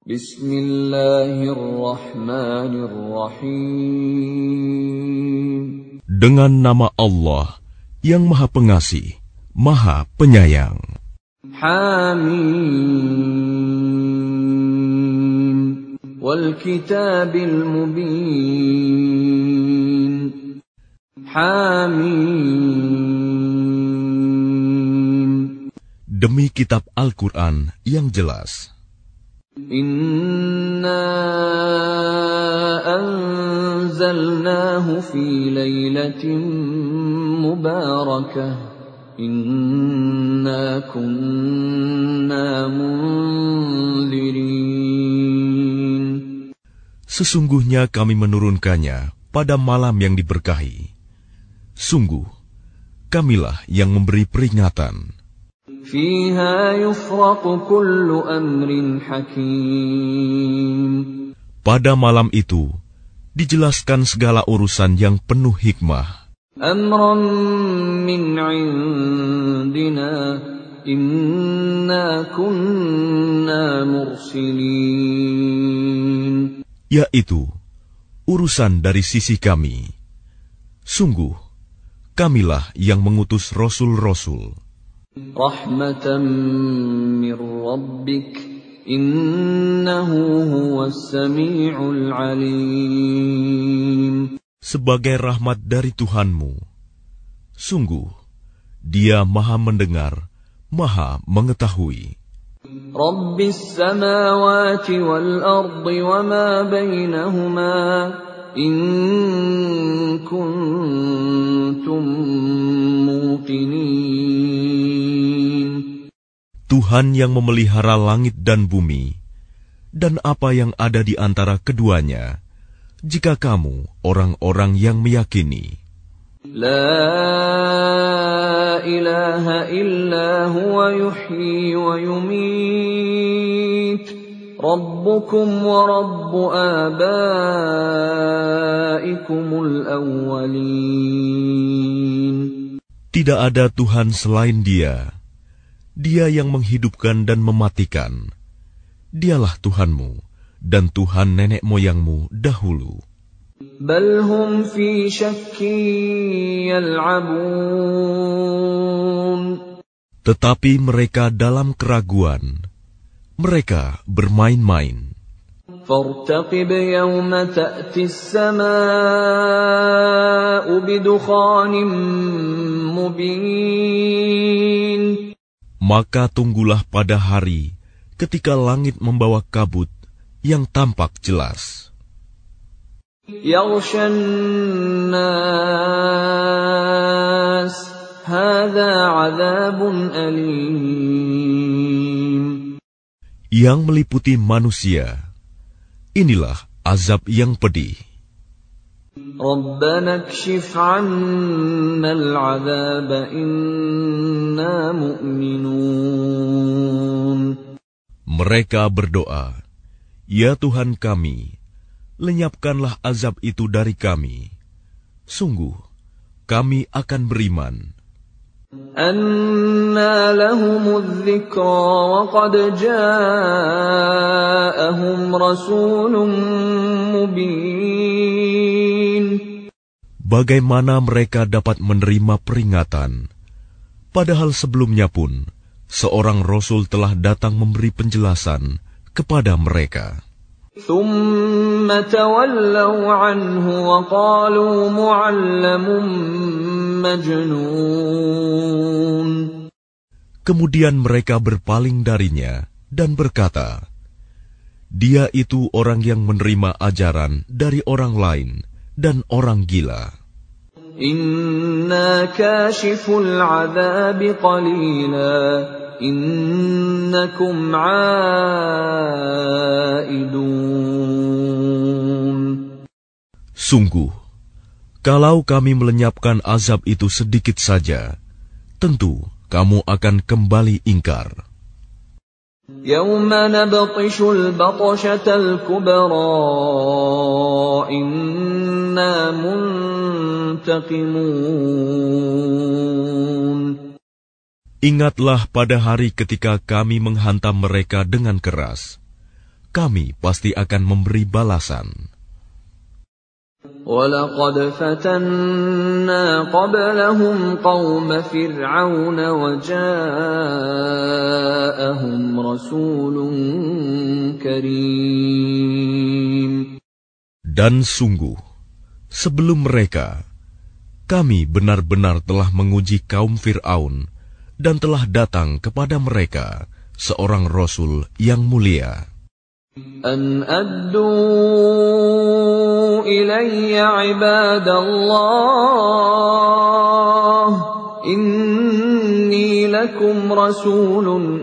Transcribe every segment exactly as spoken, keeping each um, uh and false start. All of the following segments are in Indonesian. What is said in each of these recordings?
Bismillahirrahmanirrahim. Dengan nama Allah yang Maha Pengasih, Maha Penyayang. Hamim wal kitabil mubin. Hamim. Demi kitab Al-Quran yang jelas. Inna anzalnahu fi lailatin mubarakah. Inna kunna munzirin. Sesungguhnya kami menurunkannya pada malam yang diberkahi. Sungguh, kamilah yang memberi peringatan. Fiha yufraqu kullu amrin hakim. Pada malam itu, dijelaskan segala urusan yang penuh hikmah. Amran min indina, inna kunna mursilin. Yaitu, urusan dari sisi kami. Sungguh, kamilah yang mengutus rasul-rasul. Rahmatan min rabbik, innahu huwas sami'ul alim. Sebagai rahmat dari Tuhanmu, sungguh Dia Maha mendengar, Maha mengetahui. Rabbis samawati wal ardi wa ma bainahuma, in kuntum muqinin. Tuhan yang memelihara langit dan bumi, dan apa yang ada di antara keduanya, jika kamu orang-orang yang meyakini. La ilaha illa huwa yuhyi wa yumit. Rabbukum wa rabbu abaikumul awwalin. Tidak ada Tuhan selain Dia. Dia yang menghidupkan dan mematikan. Dialah Tuhanmu dan Tuhan nenek moyangmu dahulu. Bal hum fi syakkin yal'abun. Tetapi mereka dalam keraguan. Mereka bermain-main. Fartaqib yawma ta'ti as-samaa'u bidukhanin mubin. Maka tunggulah pada hari ketika langit membawa kabut yang tampak jelas. Yaghshan nas, hadza 'adzabun alim. Yang meliputi manusia, inilah azab yang pedih. Rabbana kshif 'anna al-'adzaba inna mu'minun. Mereka berdoa, Ya Tuhan kami, lenyapkanlah azab itu dari kami. Sungguh, kami akan beriman. Anna lahumudz dzikra wa qad ja'ahum rasulun mubin. Bagaimana mereka dapat menerima peringatan, padahal sebelumnya pun seorang rasul telah datang memberi penjelasan kepada mereka. Thumma tawallaw anhu wa qalu mu'allamun majnun. Kemudian mereka berpaling darinya dan berkata, Dia itu orang yang menerima ajaran dari orang lain dan orang gila. Inna kashiful 'adzabi qalila, innakum 'aidun. Sungguh, kalau kami melenyapkan azab itu sedikit saja, tentu kamu akan kembali ingkar. Yawma nabtishul batshatal kubra, inna muntaqimun. Ingatlah pada hari ketika kami menghantam mereka dengan keras. kami pasti akan memberi balasan. وَلَقَدْ فَتَنَّا قَبْلَهُمْ قَوْمَ فِرْعَوْنَ وَجَاءَهُمْ رَسُولٌ كَرِيمٌ. Dan sungguh, sebelum mereka, kami benar-benar telah menguji kaum Fir'aun dan telah datang kepada mereka seorang Rasul yang mulia. An addu ilayya ibadallah, inni lakum rasulun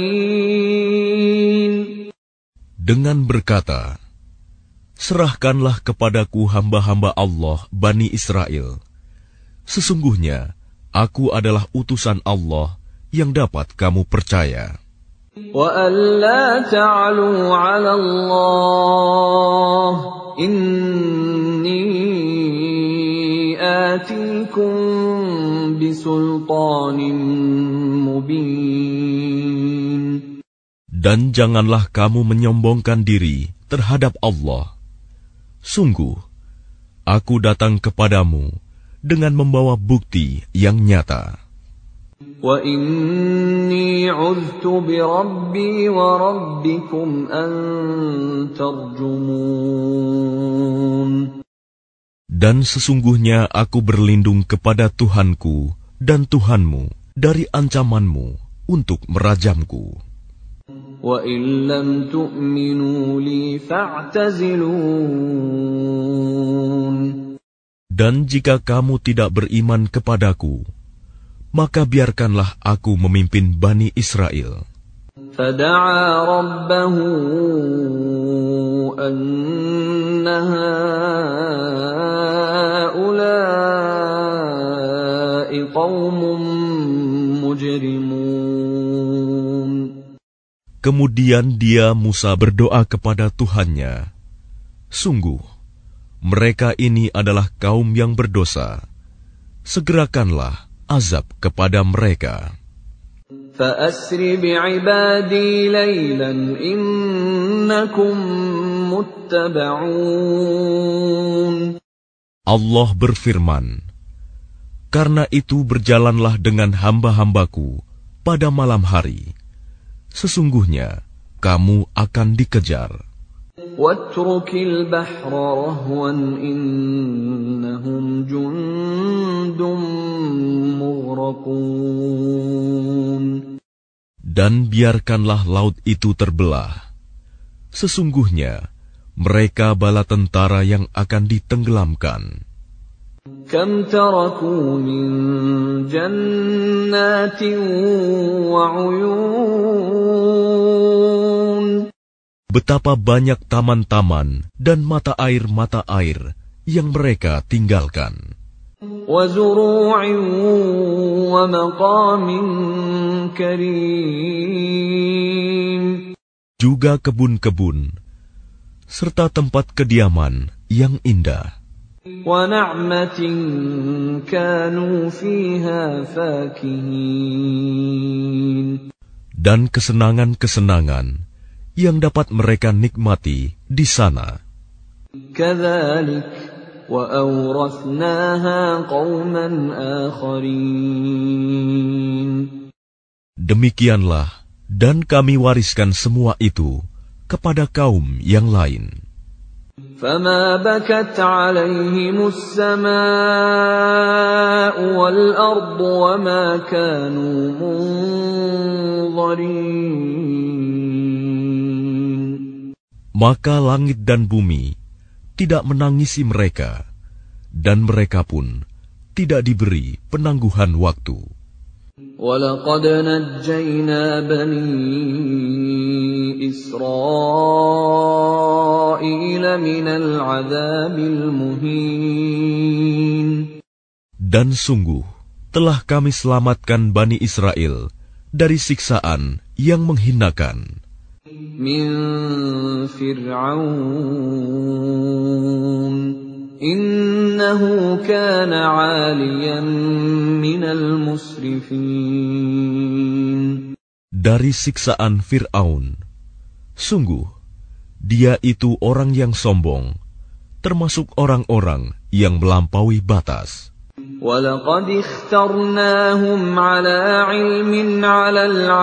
amin. Dengan berkata, serahkanlah kepadaku hamba-hamba Allah Bani Israel. Sesungguhnya, aku adalah utusan Allah yang dapat kamu percaya. وَأَن لَّا تَعْلُوا عَلَى اللَّهِ إِنِّي آتِيكُم بِسُلْطَانٍ مُّبِينٍ. Dan janganlah kamu menyombongkan diri terhadap Allah. Sungguh, aku datang kepadamu dengan membawa bukti yang nyata. وَإِنِّي عُذْتُ بِرَبِّي وَرَبِّكُمْ أَن تَرْجُمُونِ. Dan sesungguhnya aku berlindung kepada Tuhanku dan Tuhanmu dari ancamanmu untuk merajamku. وَإِن لَّمْ تُؤْمِنُوا لِي فَاعْتَزِلُونِ. Dan jika kamu tidak beriman kepadaku, maka biarkanlah aku memimpin Bani Israel. فَدَعَا رَبَّهُ أَنَّ هَٰؤُلَاءِ قَوْمٌ مُجْرِمُونَ. Kemudian dia Musa berdoa kepada Tuhannya, sungguh, mereka ini adalah kaum yang berdosa. Segerakanlah azab kepada mereka. فَأَسْرِ بِعِبَادِي لَيْلًا إِنَّكُمْ مُتَّبَعُونَ. Allah berfirman, karena itu berjalanlah dengan hamba-hambaku pada malam hari. Sesungguhnya kamu akan dikejar. وَاتْرُكِ الْبَحْرَ رَهْوًا إِنَّهُمْ جُندٌ مُغْرَقُونَ. Dan biarkanlah laut itu terbelah. Sesungguhnya mereka bala tentara yang akan ditenggelamkan. كَمْ تَرَكُوا مِنْ جَنَّاتٍ وَعُيُونٍ. Betapa banyak taman-taman dan mata air-mata air yang mereka tinggalkan. وَزُرُوعٍ وَمَقَامٍ كَرِيمٍ. Juga kebun-kebun, serta tempat kediaman yang indah. وَنَعْمَةٍ كَانُوا فِيهَا فَاكِهِينَ. Dan kesenangan-kesenangan yang dapat mereka nikmati di sana. كَذَلِكَ وَأَوْرَثْنَاهَا قَوْمًا آخَرِينَ. Demikianlah, dan kami wariskan semua itu kepada kaum yang lain. فَمَا بَكَتْ عَلَيْهِمُ السَّمَاءُ وَالْأَرْضُ وَمَا كَانُوا مُنظَرِينَ. Maka langit dan bumi tidak menangisi mereka, dan mereka pun tidak diberi penangguhan waktu. وَلَقَدْ نَجَّيْنَا بَنِي إِسْرَائِيلَ مِنَ الْعَذَابِ الْمُهِينِ. Dan sungguh telah kami selamatkan Bani Israel dari siksaan yang menghinakan. مِنْ فِرْعَوْنَ إِنَّهُ كَانَ عَالِيًا مِنَ الْمُسْرِفِينَ. Dari siksaan Fir'aun, sungguh Dia itu orang yang sombong, termasuk orang-orang yang melampaui batas. وَلَقَدِ اخْتَرْنَاهُمْ عَلَى عِلْمٍ عَلَى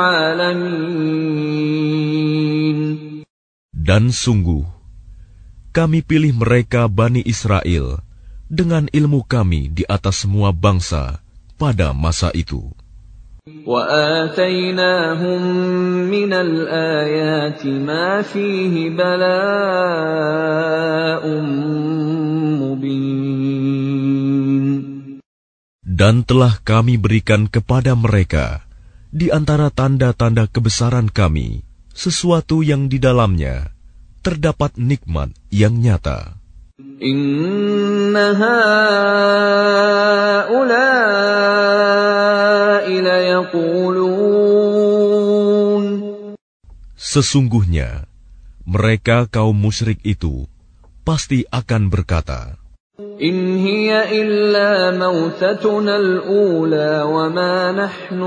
الْعَالَمِينَ. Dan sungguh, kami pilih mereka Bani Israel dengan ilmu kami di atas semua bangsa pada masa itu. وَآتَيْنَاهُمْ مِنَ الْآيَاتِ مَا فِيهِ بَلَاءٌ مُبِينٌ. Dan telah kami berikan kepada mereka di antara tanda-tanda kebesaran kami sesuatu yang di dalamnya terdapat nikmat yang nyata. Inna haula'i layaqulun. Sesungguhnya mereka kaum musyrik itu pasti akan berkata, In hiya illa mautatuna al-ula wa ma nahnu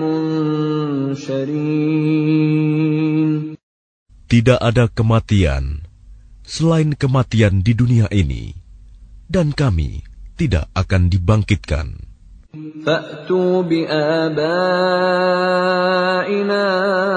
bimunsharin. Tidak ada kematian selain kematian di dunia ini, dan kami tidak akan dibangkitkan. Fa'tu bi'abaina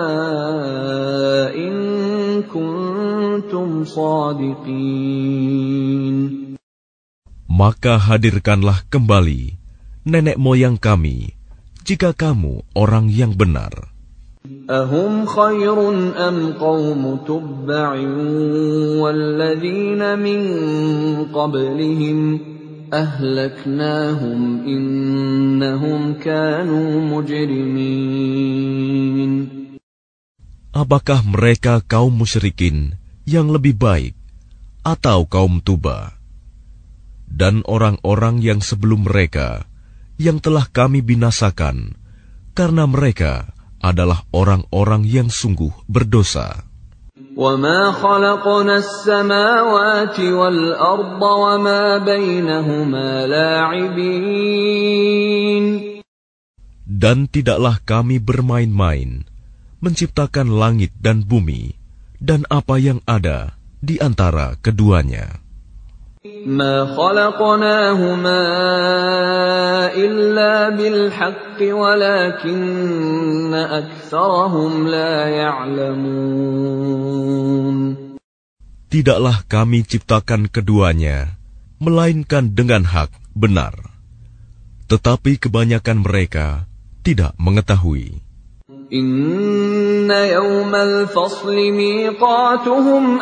in kuntum shadiqin. Maka hadirkanlah kembali nenek moyang kami, jika kamu orang yang benar. Ahum khairun am qawmu tubba'in walladzina min qablihim ahlaknahum innahum kanu mujrimin. Apakah mereka kaum musyrikin yang lebih baik atau kaum Tuba dan orang-orang yang sebelum mereka yang telah kami binasakan karena mereka adalah orang-orang yang sungguh berdosa. وَمَا خَلَقْنَا السَّمَاوَاتِ وَالْأَرْضَ وَمَا بَيْنَهُمَا لَاعِبِينَ. Dan tidaklah kami bermain-main menciptakan langit dan bumi dan apa yang ada di antara keduanya. مَا خَلَقْنَاهُمَا إِلَّا بِالْحَقِّ وَلَكِنَّ أَكْثَرَهُمْ لَا يَعْلَمُونَ. Tidaklah kami ciptakan keduanya, melainkan dengan hak benar. Tetapi kebanyakan mereka tidak mengetahui. Inna yawmal fasli miqatuhum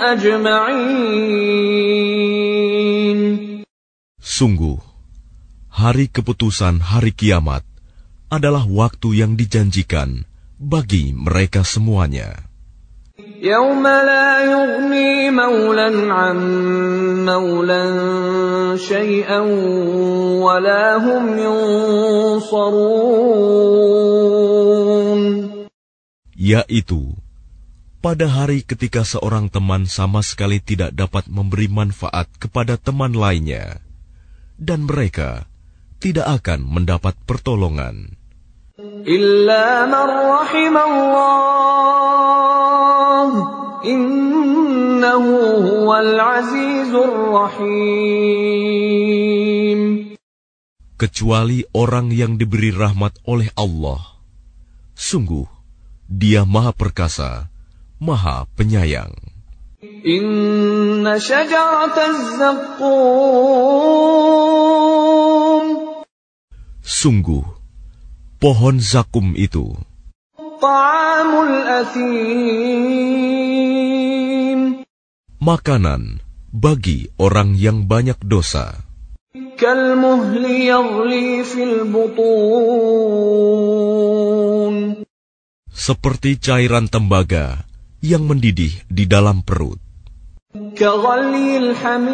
ajma'in. Sungguh, hari keputusan hari kiamat adalah waktu yang dijanjikan bagi mereka semuanya. Yawma la yughni maulan 'an maulan syai'an wa la hum yunsarun. Yaitu, pada hari ketika seorang teman sama sekali tidak dapat memberi manfaat kepada teman lainnya, dan mereka tidak akan mendapat pertolongan. Illa man rahimallah, innahu huwal azizur rahim. Kecuali orang yang diberi rahmat oleh Allah. Sungguh, Dia Maha Perkasa, Maha Penyayang. Inna syajarataz zaqqum. Sungguh, pohon zakum itu Ta'amul athim. Makanan bagi orang yang banyak dosa. Kalmuhli yaghli fil butun. Seperti cairan tembaga yang mendidih di dalam perut. Kaghalil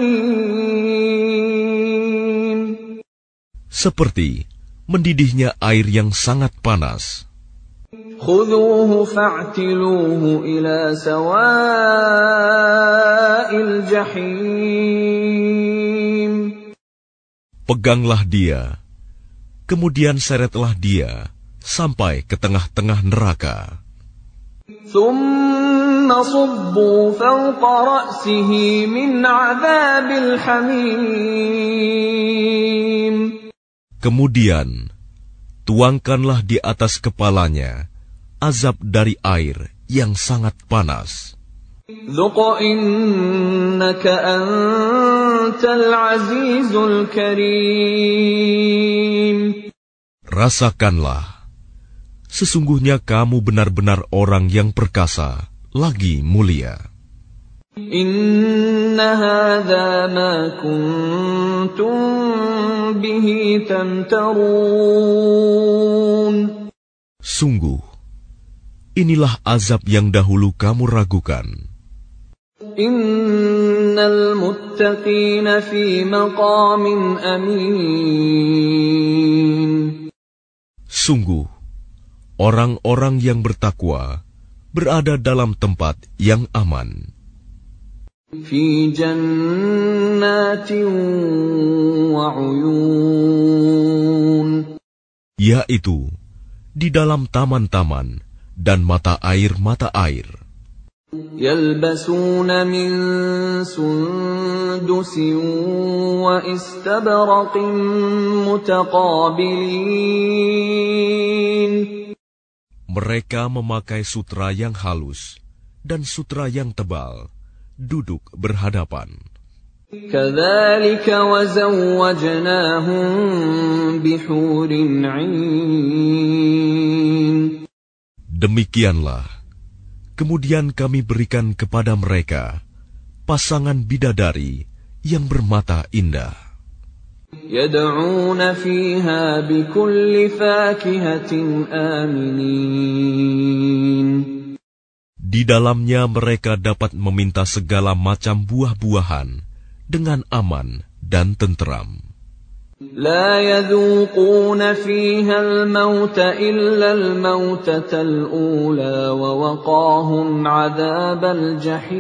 hamim. Seperti mendidihnya air yang sangat panas. Khudhuhu fa'tiluhu ila sawa'il jahim. Peganglah dia, kemudian seretlah dia sampai ke tengah-tengah neraka. Thumma صبوا فوق رأسه من عذاب الحميم. Kemudian tuangkanlah di atas kepalanya azab dari air yang sangat panas. ذُقْ إِنَّكَ أَنْتَ الْعَزِيزُ الْكَرِيمُ. Rasakanlah, sesungguhnya kamu benar-benar orang yang perkasa, lagi mulia. Inna hadza ma kuntum bihi tamtarun. Sungguh, inilah azab yang dahulu kamu ragukan. Innal muttaqina fi maqamin amin. Sungguh, orang-orang yang bertakwa berada dalam tempat yang aman. Fi jannatin wa uyun. Yaitu di dalam taman-taman dan mata air-mata air. Yalbasuna min sundusin wa istabraqin mutaqabilin. Mereka memakai sutra yang halus dan sutra yang tebal, duduk berhadapan. Kadzalika wa zawwajnahum bihurin 'ain. Demikianlah, kemudian kami berikan kepada mereka pasangan bidadari yang bermata indah. Yad'una fiha bikulli fakihatin aminin. Di dalamnya mereka dapat meminta segala macam buah-buahan dengan aman dan tenteram. La yadhuquna fiha al-mauta illa al-mautatal ula wa waqahum 'adzabal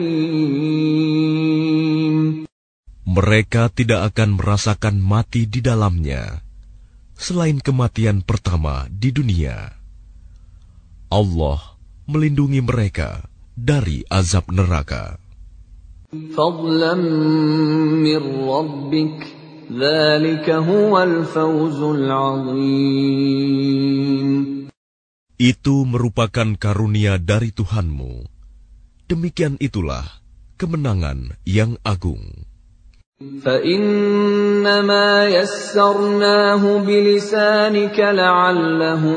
jahim. Mereka tidak akan merasakan mati di dalamnya, selain kematian pertama di dunia. Allah melindungi mereka dari azab neraka. Fadlan min rabbik, dzalika huwal fawzul 'azim. Itu merupakan karunia dari Tuhanmu. Demikian itulah kemenangan yang agung. فَإِنَّمَا يَسَّرْنَاهُ بِلِسَانِكَ لَعَلَّهُمْ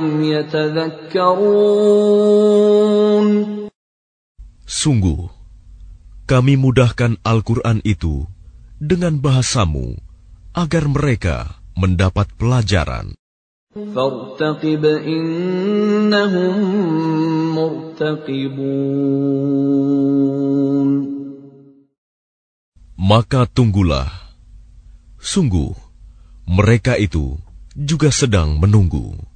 يَتَذَكَّرُونَ. Sungguh, kami mudahkan Al-Quran itu dengan bahasamu agar mereka mendapat pelajaran. فَارْتَقِبْ إِنَّهُمْ مُرْتَقِبُونَ. Maka tunggulah, sungguh mereka itu juga sedang menunggu.